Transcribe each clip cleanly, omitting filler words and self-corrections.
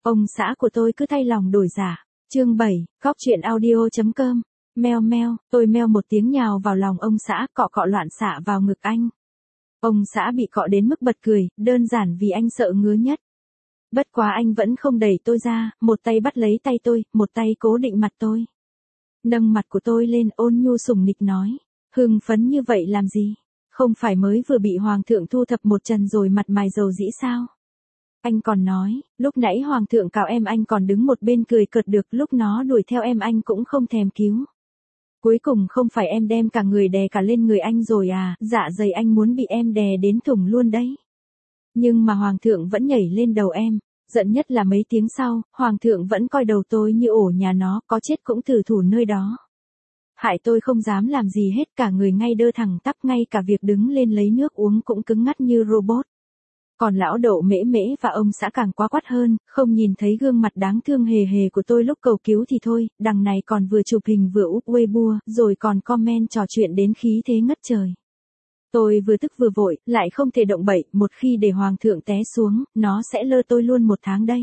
Ông xã của tôi cứ thay lòng đổi dạ. Chương 7, Góc truyện audio.com. Meo meo, tôi meo một tiếng nhào vào lòng ông xã, cọ cọ loạn xạ vào ngực anh. Ông xã bị cọ đến mức bật cười, đơn giản vì anh sợ ngứa nhất. Bất quá anh vẫn không đẩy tôi ra, một tay bắt lấy tay tôi, một tay cố định mặt tôi. Nâng mặt của tôi lên, ôn nhu sủng nịch nói, hưng phấn như vậy làm gì? Không phải mới vừa bị hoàng thượng thu thập một trần rồi mặt mày dầu dĩ sao? Anh còn nói, lúc nãy hoàng thượng cào em anh còn đứng một bên cười cợt được, lúc nó đuổi theo em anh cũng không thèm cứu. Cuối cùng không phải em đem cả người đè cả lên người anh rồi à, dạ dày anh muốn bị em đè đến thủng luôn đấy. Nhưng mà hoàng thượng vẫn nhảy lên đầu em, giận nhất là mấy tiếng sau, hoàng thượng vẫn coi đầu tôi như ổ nhà nó, có chết cũng thử thủ nơi đó. Hại tôi không dám làm gì hết, cả người ngay đơ thẳng tắp, ngay cả việc đứng lên lấy nước uống cũng cứng ngắc như robot. Còn lão Đậu Mễ Mễ và ông xã càng quá quắt hơn, không nhìn thấy gương mặt đáng thương hề hề của tôi lúc cầu cứu thì thôi, đằng này còn vừa chụp hình vừa úp Weibo, rồi còn comment trò chuyện đến khí thế ngất trời. Tôi vừa tức vừa vội, lại không thể động bậy, một khi để hoàng thượng té xuống, nó sẽ lơ tôi luôn 1 tháng đấy.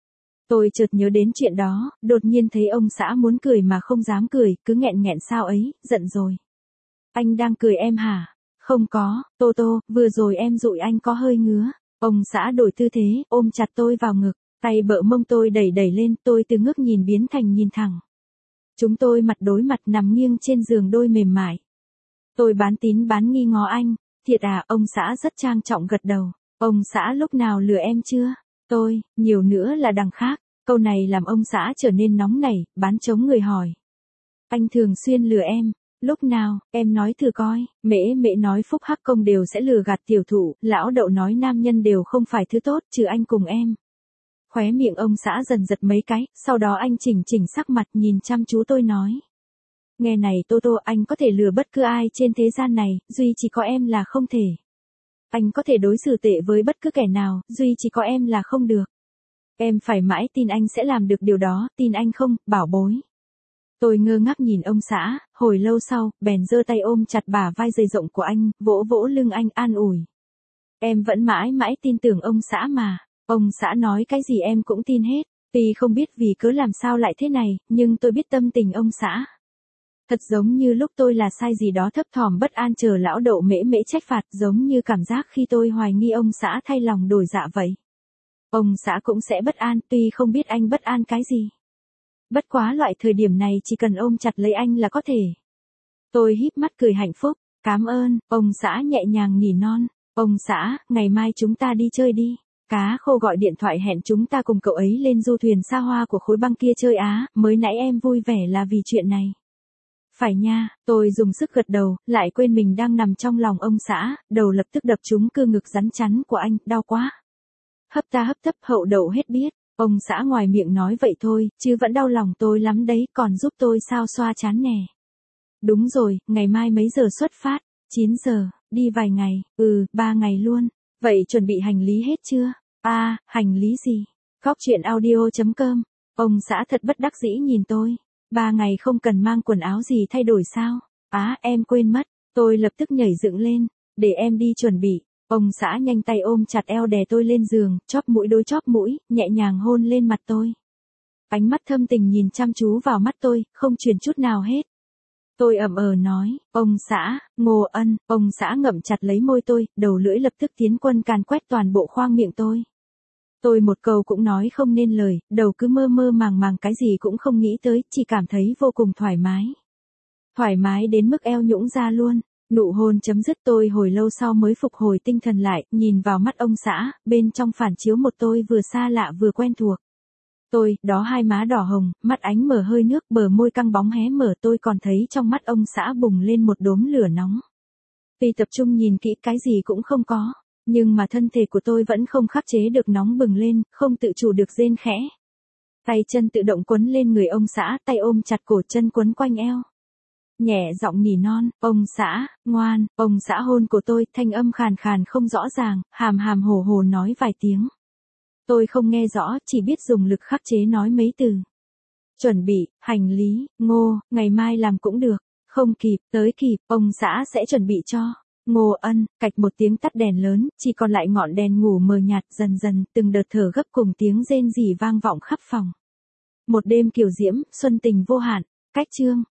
Tôi chợt nhớ đến chuyện đó, đột nhiên thấy ông xã muốn cười mà không dám cười, cứ nghẹn nghẹn sao ấy, giận rồi. Anh đang cười em hả? Không có, Tô Tô, vừa rồi em dụi anh có hơi ngứa. Ông xã đổi tư thế, ôm chặt tôi vào ngực, tay bợ mông tôi đẩy đẩy lên, tôi từ ngước nhìn biến thành nhìn thẳng. Chúng tôi mặt đối mặt nằm nghiêng trên giường đôi mềm mại. Tôi bán tín bán nghi ngó anh, thiệt à, ông xã rất trang trọng gật đầu. Ông xã lúc nào lừa em chưa? Tôi, nhiều nữa là đằng khác. Câu này làm ông xã trở nên nóng nảy, bán chống người hỏi. Anh thường xuyên lừa em. Lúc nào, em nói thử coi, Mễ Mễ nói Phúc Hắc Công đều sẽ lừa gạt tiểu thụ, lão Đậu nói nam nhân đều không phải thứ tốt, trừ anh cùng em. Khóe miệng ông xã dần giật mấy cái, sau đó anh chỉnh sắc mặt nhìn chăm chú tôi nói. Nghe này Tô Tô, anh có thể lừa bất cứ ai trên thế gian này, duy chỉ có em là không thể. Anh có thể đối xử tệ với bất cứ kẻ nào, duy chỉ có em là không được. Em phải mãi tin anh sẽ làm được điều đó, tin anh không, bảo bối. Tôi ngơ ngác nhìn ông xã, hồi lâu sau, bèn giơ tay ôm chặt bả vai dày rộng của anh, vỗ vỗ lưng anh an ủi. Em vẫn mãi mãi tin tưởng ông xã mà, ông xã nói cái gì em cũng tin hết, tuy không biết vì cớ làm sao lại thế này, nhưng tôi biết tâm tình ông xã. Thật giống như lúc tôi là sai gì đó thấp thỏm bất an chờ lão Đậu Mễ Mễ trách phạt, giống như cảm giác khi tôi hoài nghi ông xã thay lòng đổi dạ vậy. Ông xã cũng sẽ bất an, tuy không biết anh bất an cái gì. Bất quá loại thời điểm này chỉ cần ôm chặt lấy anh là có thể. Tôi híp mắt cười hạnh phúc, cảm ơn, ông xã nhẹ nhàng nỉ non. Ông xã, ngày mai chúng ta đi chơi đi. Cá Khô gọi điện thoại hẹn chúng ta cùng cậu ấy lên du thuyền xa hoa của khối băng kia chơi á, mới nãy em vui vẻ là vì chuyện này. Phải nha, tôi dùng sức gật đầu, lại quên mình đang nằm trong lòng ông xã, đầu lập tức đập trúng cơ ngực rắn chắn của anh, đau quá. Hấp ta hấp tấp hậu đậu hết biết. Ông xã ngoài miệng nói vậy thôi, chứ vẫn đau lòng tôi lắm đấy, còn giúp tôi sao xoa chán nè. Đúng rồi, ngày mai mấy giờ xuất phát? 9 giờ, đi vài ngày, 3 ngày luôn. Vậy chuẩn bị hành lý hết chưa? Hành lý gì? Góc truyện audio.com. Ông xã thật bất đắc dĩ nhìn tôi. 3 ngày không cần mang quần áo gì thay đổi sao? Em quên mất. Tôi lập tức nhảy dựng lên. Để em đi chuẩn bị. Ông xã nhanh tay ôm chặt eo đè tôi lên giường, chóp mũi đối chóp mũi, nhẹ nhàng hôn lên mặt tôi. Ánh mắt thâm tình nhìn chăm chú vào mắt tôi, không chuyền chút nào hết. Tôi ậm nói, ông xã, Ngô Ân, ông xã ngậm chặt lấy môi tôi, đầu lưỡi lập tức tiến quân càn quét toàn bộ khoang miệng tôi. Tôi một câu cũng nói không nên lời, đầu cứ mơ mơ màng màng cái gì cũng không nghĩ tới, chỉ cảm thấy vô cùng thoải mái. Thoải mái đến mức eo nhũn ra luôn. Nụ hôn chấm dứt, tôi hồi lâu sau mới phục hồi tinh thần lại, nhìn vào mắt ông xã, bên trong phản chiếu một tôi vừa xa lạ vừa quen thuộc. Tôi, đó hai má đỏ hồng, mắt ánh mở hơi nước, bờ môi căng bóng hé mở, tôi còn thấy trong mắt ông xã bùng lên một đốm lửa nóng. Tuy tập trung nhìn kỹ cái gì cũng không có, nhưng mà thân thể của tôi vẫn không khắc chế được nóng bừng lên, không tự chủ được rên khẽ. Tay chân tự động quấn lên người ông xã, tay ôm chặt cổ, chân quấn quanh eo. Nhẹ giọng nỉ non, ông xã, ngoan, ông xã hôn của tôi, thanh âm khàn khàn không rõ ràng, hàm hàm hồ hồ nói vài tiếng. Tôi không nghe rõ, chỉ biết dùng lực khắc chế nói mấy từ. Chuẩn bị, hành lý, Ngô, ngày mai làm cũng được, không kịp, tới kịp, ông xã sẽ chuẩn bị cho. Ngô Ân, cạch một tiếng tắt đèn lớn, chỉ còn lại ngọn đèn ngủ mờ nhạt, dần dần, từng đợt thở gấp cùng tiếng rên rỉ vang vọng khắp phòng. Một đêm kiều diễm, xuân tình vô hạn, cách chương.